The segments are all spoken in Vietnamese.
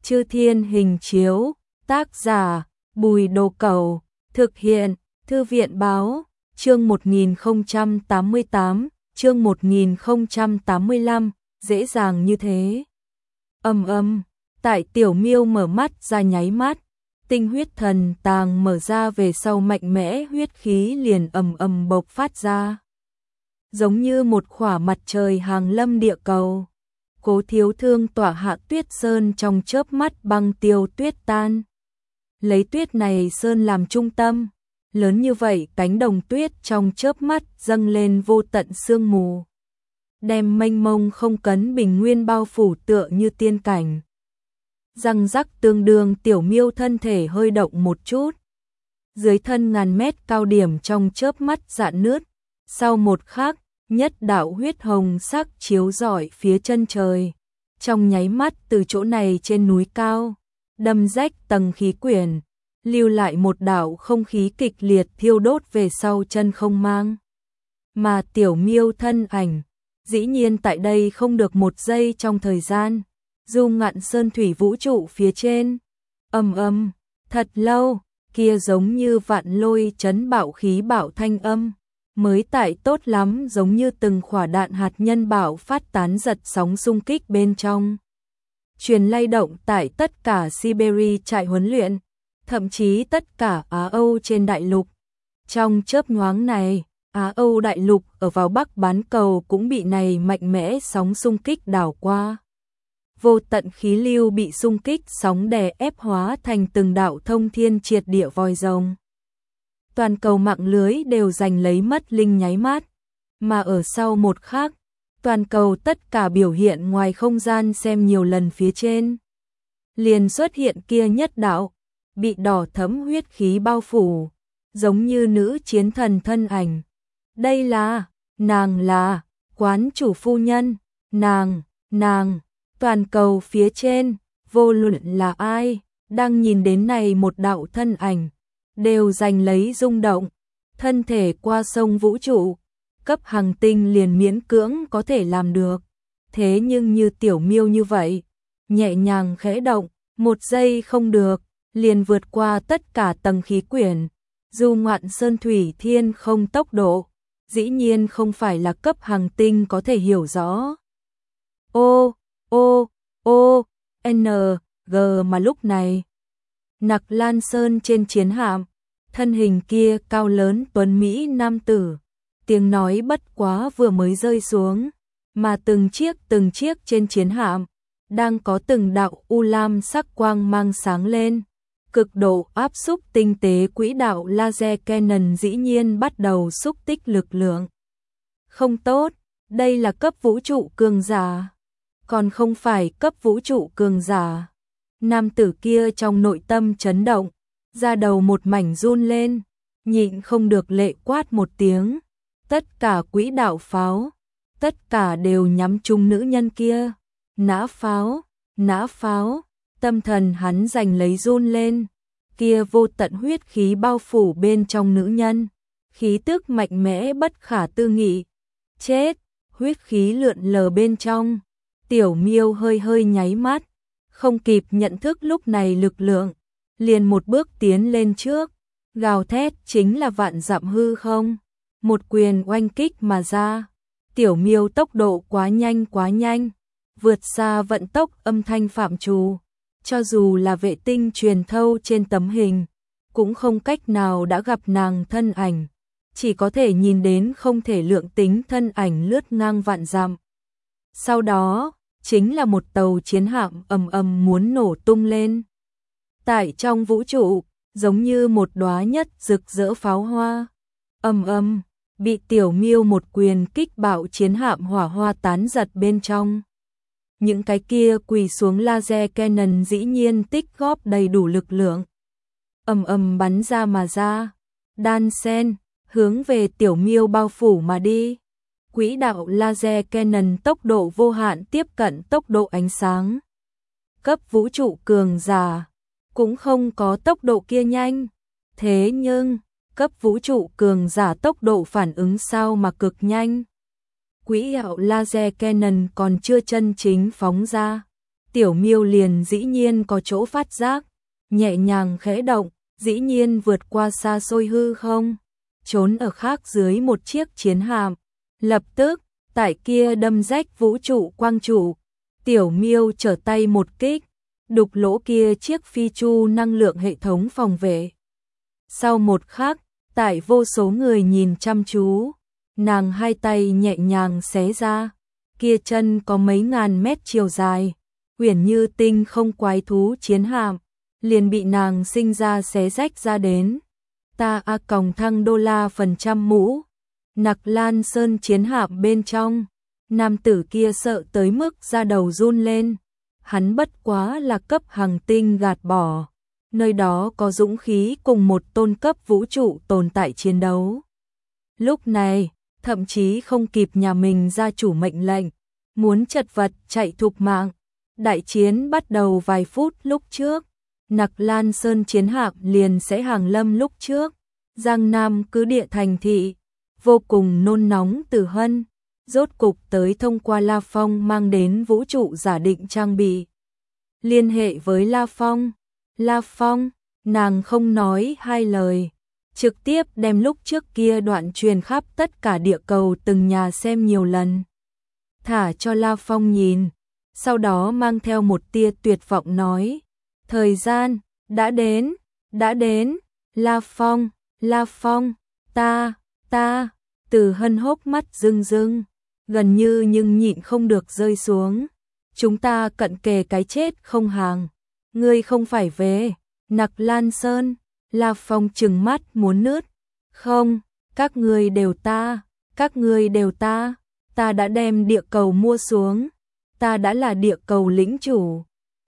Chư Thiên Hình Chiếu, tác giả Bùi Đồ Cẩu, thực hiện Thư viện Báo, chương 1088, chương 1085, dễ dàng như thế. Tại Tiểu Miêu mở mắt ra nháy mắt, tinh huyết thần tàng mở ra về sau mạnh mẽ huyết khí liền bộc phát ra. Giống như một khỏa mặt trời hàng lâm địa cầu. Cố Thiếu Thương tỏa hạ tuyết sơn trong chớp mắt băng tiêu tuyết tan. Lấy tuyết này sơn làm trung tâm, lớn như vậy cánh đồng tuyết trong chớp mắt dâng lên vô tận sương mù. Đem mênh mông không cấn bình nguyên bao phủ tựa như tiên cảnh. Răng rắc tương đương Tiểu Miêu thân thể hơi động một chút. Dưới thân ngàn mét cao điểm trong chớp mắt rạn nứt. Sau một khắc, nhất đạo huyết hồng sắc chiếu rọi phía chân trời. Trong nháy mắt từ chỗ này trên núi cao, đâm rách tầng khí quyển, lưu lại một đạo không khí kịch liệt thiêu đốt về sau chân không mang. Mà Tiểu Miêu thân ảnh, dĩ nhiên tại đây không được một giây trong thời gian, du ngạn sơn thủy vũ trụ phía trên. Thật lâu, kia giống như vạn lôi chấn bạo khí bạo thanh âm, mới tại tốt lắm giống như từng khỏa đạn hạt nhân bạo phát tán giật sóng xung kích bên trong. Truyền lay động tại tất cả Siberia trại huấn luyện, thậm chí tất cả Á Âu trên đại lục. Trong chớp nhoáng này, Á Âu đại lục ở vào Bắc bán cầu cũng bị này mạnh mẽ sóng xung kích đảo qua. Vô tận khí lưu bị xung kích sóng đè ép hóa thành từng đạo thông thiên triệt địa vòi rồng. Toàn cầu mạng lưới đều giành lấy mất linh nháy mắt, mà ở sau một khắc, toàn cầu tất cả biểu hiện ngoài không gian xem nhiều lần phía trên. Liền xuất hiện kia nhất đạo, bị đỏ thẫm huyết khí bao phủ, giống như nữ chiến thần thân ảnh. Đây là, nàng là, quán chủ phu nhân, nàng, toàn cầu phía trên, vô luận là ai, đang nhìn đến này một đạo thân ảnh, đều giành lấy rung động, thân thể qua sông vũ trụ, cấp hành tinh liền miễn cưỡng có thể làm được. Thế nhưng như Tiểu Miêu như vậy, nhẹ nhàng khẽ động, một giây không được, liền vượt qua tất cả tầng khí quyển, du ngoạn sơn thủy thiên không tốc độ, dĩ nhiên không phải là cấp hành tinh có thể hiểu rõ. Mà lúc này, Nặc Lan Sơn trên chiến hạm, thân hình kia cao lớn tuấn Mỹ nam tử, tiếng nói bất quá vừa mới rơi xuống, mà từng chiếc trên chiến hạm, đang có từng đạo u lam sắc quang mang sáng lên, cực độ áp xúc tinh tế quỹ đạo laser cannon dĩ nhiên bắt đầu xúc tích lực lượng. Không tốt, đây là cấp vũ trụ cường giả, còn không phải cấp vũ trụ cường giả. Nam tử kia trong nội tâm chấn động, da đầu một mảnh run lên, nhịn không được lệ quát một tiếng. Tất cả quỹ đạo pháo, tất cả đều nhắm chung nữ nhân kia. Nã pháo, tâm thần hắn giành lấy run lên. Kia vô tận huyết khí bao phủ bên trong nữ nhân, khí tức mạnh mẽ bất khả tư nghị. Chết, huyết khí lượn lờ bên trong. Tiểu Miêu hơi nháy mắt, không kịp nhận thức lúc này lực lượng, liền một bước tiến lên trước, gào thét chính là vạn dặm hư không, một quyền oanh kích mà ra. Tiểu Miêu tốc độ quá nhanh, vượt xa vận tốc âm thanh phạm trù, cho dù là vệ tinh truyền thâu trên tấm hình, cũng không cách nào đã gặp nàng thân ảnh, chỉ có thể nhìn đến không thể lượng tính thân ảnh lướt ngang vạn dặm. Sau đó, chính là một tàu chiến hạm muốn nổ tung lên. Tại trong vũ trụ, giống như một đóa nhất rực rỡ pháo hoa. Bị Tiểu Miêu một quyền kích bạo chiến hạm hỏa hoa tán giật bên trong. Những cái kia quỳ xuống laser cannon dĩ nhiên tích góp đầy đủ lực lượng. Bắn ra mà ra, đan sen, hướng về Tiểu Miêu bao phủ mà đi. Quỹ đạo laser cannon tốc độ vô hạn tiếp cận tốc độ ánh sáng. Cấp vũ trụ cường giả, cũng không có tốc độ kia nhanh. Thế nhưng, cấp vũ trụ cường giả tốc độ phản ứng sao mà cực nhanh. Quỹ đạo laser cannon còn chưa chân chính phóng ra. Tiểu Miêu liền dĩ nhiên có chỗ phát giác, nhẹ nhàng khẽ động, dĩ nhiên vượt qua xa xôi hư không, trốn ở khác dưới một chiếc chiến hạm. Lập tức, tại kia đâm rách vũ trụ quang trụ, Tiểu Miêu trở tay một kích, đục lỗ kia chiếc phi chu năng lượng hệ thống phòng vệ. Sau một khắc, tại vô số người nhìn chăm chú, nàng hai tay nhẹ nhàng xé ra, kia chân có mấy ngàn mét chiều dài, uyển như tinh không quái thú chiến hạm, liền bị nàng sinh ra xé rách ra đến. Ta a còng thăng đô la phần trăm mũ, Nặc Lan Sơn chiến hạm bên trong, nam tử kia sợ tới mức da đầu run lên, hắn bất quá là cấp hành tinh gạt bỏ, nơi đó có dũng khí cùng một tôn cấp vũ trụ tồn tại chiến đấu. Lúc này, thậm chí không kịp nhà mình gia chủ mệnh lệnh, muốn chật vật chạy thục mạng. Đại chiến bắt đầu vài phút lúc trước, Nặc Lan Sơn chiến hạm liền sẽ hàng lâm lúc trước, Giang Nam cứ địa thành thị, vô cùng nôn nóng. Từ Hân rốt cục tới thông qua La Phong mang đến vũ trụ giả định trang bị. Liên hệ với La Phong, nàng không nói hai lời, trực tiếp đem lúc trước kia đoạn truyền khắp tất cả địa cầu từng nhà xem nhiều lần, thả cho La Phong nhìn, sau đó mang theo một tia tuyệt vọng nói, thời gian đã đến, La Phong, ta, Từ Hân hốc mắt rưng rưng, gần như nhưng nhịn không được rơi xuống. Chúng ta cận kề cái chết không hàng, ngươi không phải về Nặc Lan Sơn. La Phong trừng mắt muốn nứt. Không, các ngươi đều ta đã đem địa cầu mua xuống, ta đã là địa cầu lĩnh chủ.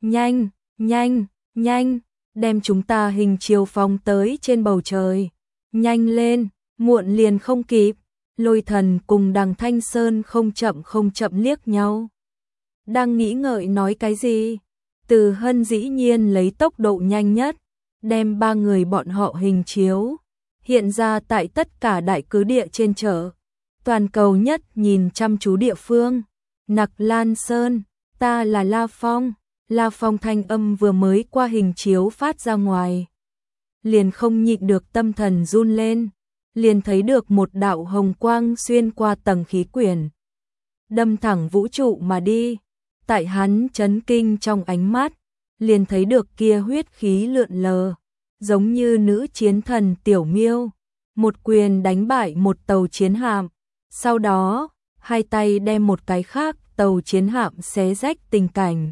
Nhanh, đem chúng ta hình chiếu phóng tới trên bầu trời. Nhanh lên, muộn liền không kịp. Lôi Thần cùng Đằng Thanh Sơn không chậm liếc nhau. Đang nghĩ ngợi nói cái gì, Từ Hân dĩ nhiên lấy tốc độ nhanh nhất, đem ba người bọn họ hình chiếu, hiện ra tại tất cả đại cứ địa trên chợ. Toàn cầu nhất nhìn chăm chú địa phương. Nặc Lan Sơn, ta là La Phong thanh âm vừa mới qua hình chiếu phát ra ngoài, liền không nhịn được tâm thần run lên, liền thấy được một đạo hồng quang xuyên qua tầng khí quyển, đâm thẳng vũ trụ mà đi. Tại hắn chấn kinh trong ánh mắt, liền thấy được kia huyết khí lượn lờ, giống như nữ chiến thần Tiểu Miêu, một quyền đánh bại một tàu chiến hạm, sau đó, hai tay đem một cái khác tàu chiến hạm xé rách tình cảnh.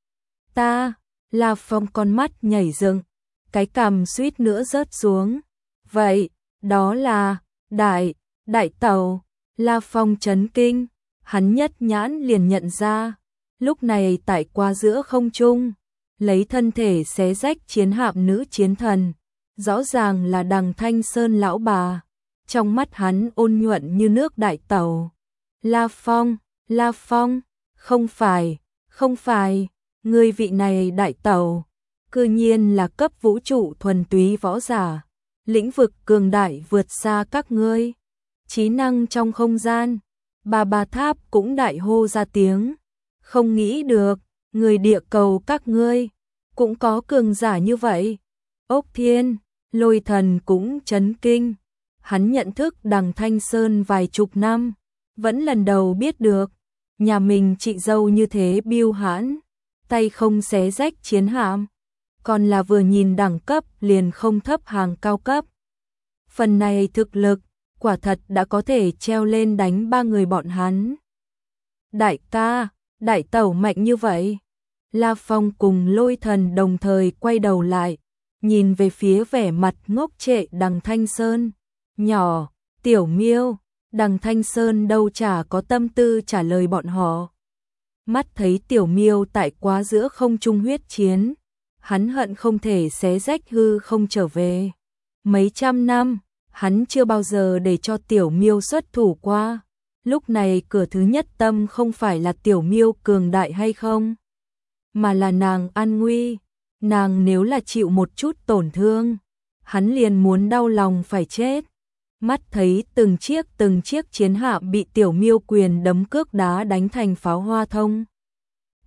La Phong con mắt nhảy dựng, cái cằm suýt nữa rớt xuống. Vậy, đó là đại tàu. La Phong chấn kinh, hắn nhất nhãn liền nhận ra, lúc này tại qua giữa không trung, lấy thân thể xé rách chiến hạm nữ chiến thần, rõ ràng là Đằng Thanh Sơn lão bà. Trong mắt hắn ôn nhuận như nước đại tàu. La Phong, không phải, ngươi vị này đại tàu, cư nhiên là cấp vũ trụ thuần túy võ giả, lĩnh vực cường đại vượt xa các ngươi. Trí năng trong không gian, bà Tháp cũng đại hô ra tiếng, không nghĩ được, người địa cầu các ngươi cũng có cường giả như vậy. Ốc Thiên, Lôi Thần cũng chấn kinh, hắn nhận thức Đằng Thanh Sơn vài chục năm, vẫn lần đầu biết được, nhà mình chị dâu như thế biêu hãn, tay không xé rách chiến hạm, còn là vừa nhìn đẳng cấp liền không thấp hàng cao cấp. Phần này thực lực, quả thật đã có thể treo lên đánh ba người bọn hắn. Đại ca, đại tẩu mạnh như vậy. La Phong cùng Lôi Thần đồng thời quay đầu lại, nhìn về phía vẻ mặt ngốc trệ Đằng Thanh Sơn. Nhỏ, Tiểu Miêu, Đằng Thanh Sơn đâu chả có tâm tư trả lời bọn họ. Mắt thấy Tiểu Miêu tại quá giữa không trung huyết chiến, hắn hận không thể xé rách hư không trở về. Mấy trăm năm, hắn chưa bao giờ để cho Tiểu Miêu xuất thủ qua. Lúc này cửa thứ nhất tâm không phải là Tiểu Miêu cường đại hay không, mà là nàng an nguy. Nàng nếu là chịu một chút tổn thương, hắn liền muốn đau lòng phải chết. Mắt thấy từng chiếc chiến hạm bị Tiểu Miêu quyền đấm cước đá đánh thành pháo hoa thông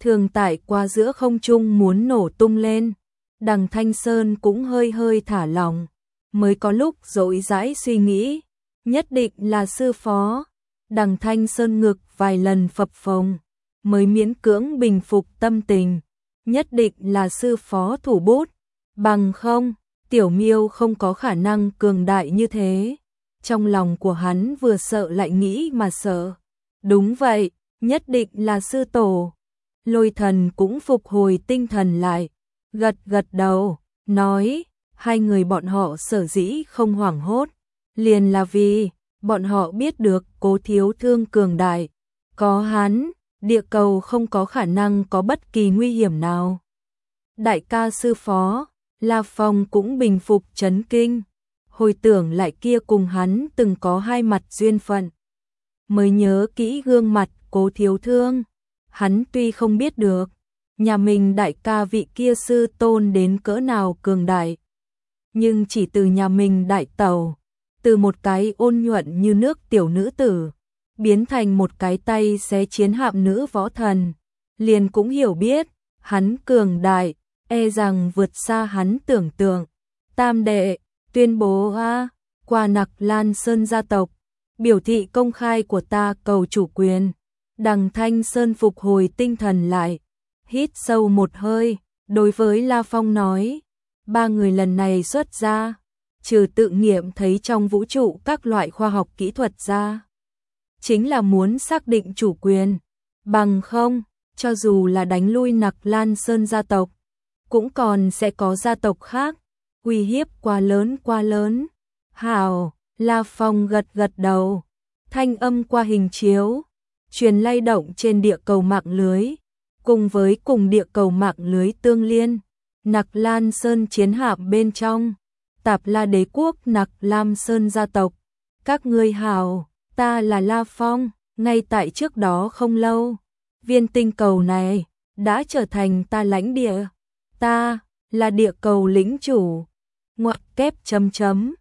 thường tại qua giữa không trung muốn nổ tung lên. Đằng Thanh Sơn cũng hơi hơi thả lỏng, mới có lúc rỗi rãi suy nghĩ, nhất định là sư phó. Đằng Thanh Sơn ngực vài lần phập phồng, mới miễn cưỡng bình phục tâm tình, nhất định là sư phó thủ bút, bằng không, Tiểu Miêu không có khả năng cường đại như thế. Trong lòng của hắn vừa sợ lại nghĩ mà sợ. Đúng vậy, nhất định là sư tổ. Lôi Thần cũng phục hồi tinh thần lại, gật gật đầu, nói, hai người bọn họ sở dĩ không hoảng hốt, liền là vì bọn họ biết được Cố Thiếu Thương cường đại, có hắn, địa cầu không có khả năng có bất kỳ nguy hiểm nào. Đại ca sư phó, La Phong cũng bình phục chấn kinh, hồi tưởng lại kia cùng hắn từng có hai mặt duyên phận, mới nhớ kỹ gương mặt Cố Thiếu Thương. Hắn tuy không biết được nhà mình đại ca vị kia sư tôn đến cỡ nào cường đại, nhưng chỉ từ nhà mình đại tẩu, từ một cái ôn nhuận như nước tiểu nữ tử, biến thành một cái tay xé chiến hạm nữ võ thần, liền cũng hiểu biết, hắn cường đại, e rằng vượt xa hắn tưởng tượng. Tam đệ, tuyên bố qua Nặc Lan Sơn gia tộc, biểu thị công khai của ta cầu chủ quyền. Đằng Thanh Sơn phục hồi tinh thần lại, hít sâu một hơi, đối với La Phong nói, ba người lần này xuất ra, trừ tự nghiệm thấy trong vũ trụ các loại khoa học kỹ thuật ra, chính là muốn xác định chủ quyền, bằng không, cho dù là đánh lui Nặc Lan Sơn gia tộc, cũng còn sẽ có gia tộc khác, uy hiếp quá lớn. Hảo, La Phong gật gật đầu, thanh âm qua hình chiếu truyền lay động trên địa cầu mạng lưới, cùng với cùng địa cầu mạng lưới tương liên, Nặc Lan Sơn chiến hạm bên trong, Tạp La Đế quốc Nặc Lam Sơn gia tộc, các ngươi hảo, ta là La Phong, ngay tại trước đó không lâu, viên tinh cầu này đã trở thành ta lãnh địa, ta là địa cầu lĩnh chủ. Ngoặc kép chấm,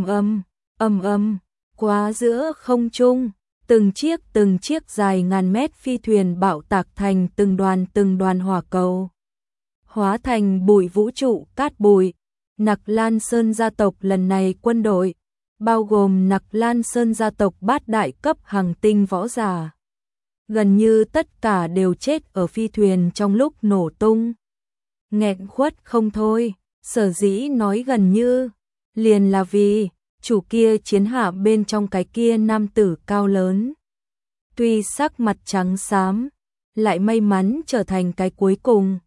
ầm, quá giữa không trung, từng chiếc dài ngàn mét phi thuyền bạo tạc thành từng đoàn hỏa cầu, hóa thành bụi vũ trụ cát bụi. Nặc Lan Sơn gia tộc lần này quân đội, bao gồm Nặc Lan Sơn gia tộc bát đại cấp hành tinh võ giả, gần như tất cả đều chết ở phi thuyền trong lúc nổ tung. Nghẹn khuất không thôi, sở dĩ nói gần như, liền là vì chủ kia chiến hạm bên trong cái kia nam tử cao lớn. Tuy sắc mặt trắng xám, lại may mắn trở thành cái cuối cùng.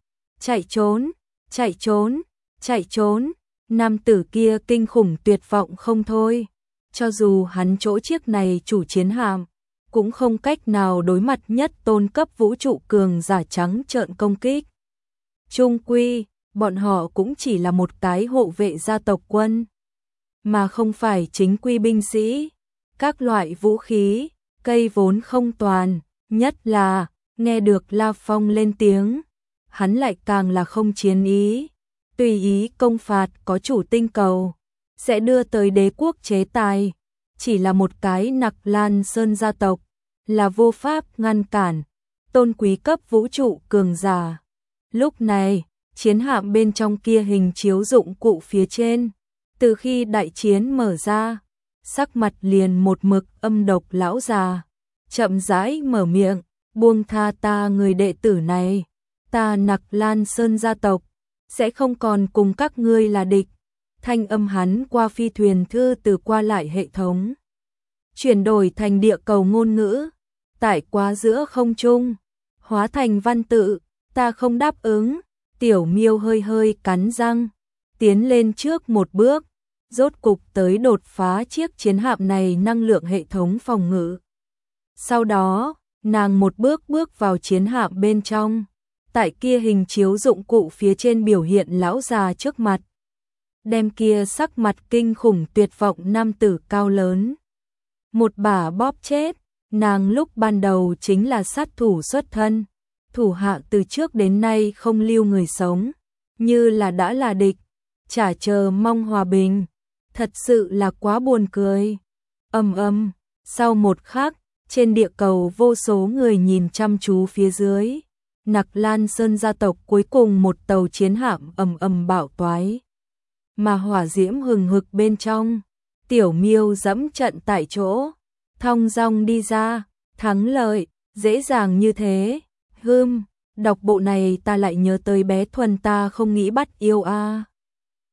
Chạy trốn, nam tử kia kinh khủng tuyệt vọng không thôi. Cho dù hắn chỗ chiếc này chủ chiến hạm, cũng không cách nào đối mặt nhất tôn cấp vũ trụ cường giả trắng trợn công kích. Chung quy, bọn họ cũng chỉ là một cái hộ vệ gia tộc quân, mà không phải chính quy binh sĩ. Các loại vũ khí, cây vốn không toàn, nhất là nghe được La Phong lên tiếng, hắn lại càng là không chiến ý. Tùy ý công phạt có chủ tinh cầu, sẽ đưa tới đế quốc chế tài, chỉ là một cái Nặc Lan Sơn gia tộc, là vô pháp ngăn cản, tôn quý cấp vũ trụ cường giả. Lúc này, chiến hạm bên trong kia hình chiếu dụng cụ phía trên, từ khi đại chiến mở ra, sắc mặt liền một mực âm độc lão già, chậm rãi mở miệng, buông tha ta người đệ tử này, ta Nặc Lan Sơn gia tộc, sẽ không còn cùng các ngươi là địch. Thanh âm hắn qua phi thuyền thư từ qua lại hệ thống, chuyển đổi thành địa cầu ngôn ngữ, tại quá giữa không trung, hóa thành văn tự, ta không đáp ứng. Tiểu Miêu hơi cắn răng, tiến lên trước một bước, rốt cục tới đột phá chiếc chiến hạm này năng lượng hệ thống phòng ngự. Sau đó, nàng một bước vào chiến hạm bên trong, tại kia hình chiếu dụng cụ phía trên biểu hiện lão già trước mặt. Đem kia sắc mặt kinh khủng tuyệt vọng nam tử cao lớn, một bả bóp chết. Nàng lúc ban đầu chính là sát thủ xuất thân, thủ hạ từ trước đến nay không lưu người sống, như là đã là địch, chả chờ mong hòa bình, thật sự là quá buồn cười. Sau một khắc, trên địa cầu vô số người nhìn chăm chú phía dưới, Nặc Lan Sơn gia tộc cuối cùng một tàu chiến hạm ầm ầm bạo toái, mà hỏa diễm hừng hực bên trong. Tiểu Miêu dẫm trận tại chỗ, thong dong đi ra, thắng lợi, dễ dàng như thế. Đọc bộ này ta lại nhớ tới bé Thuần ta không nghĩ bắt yêu a.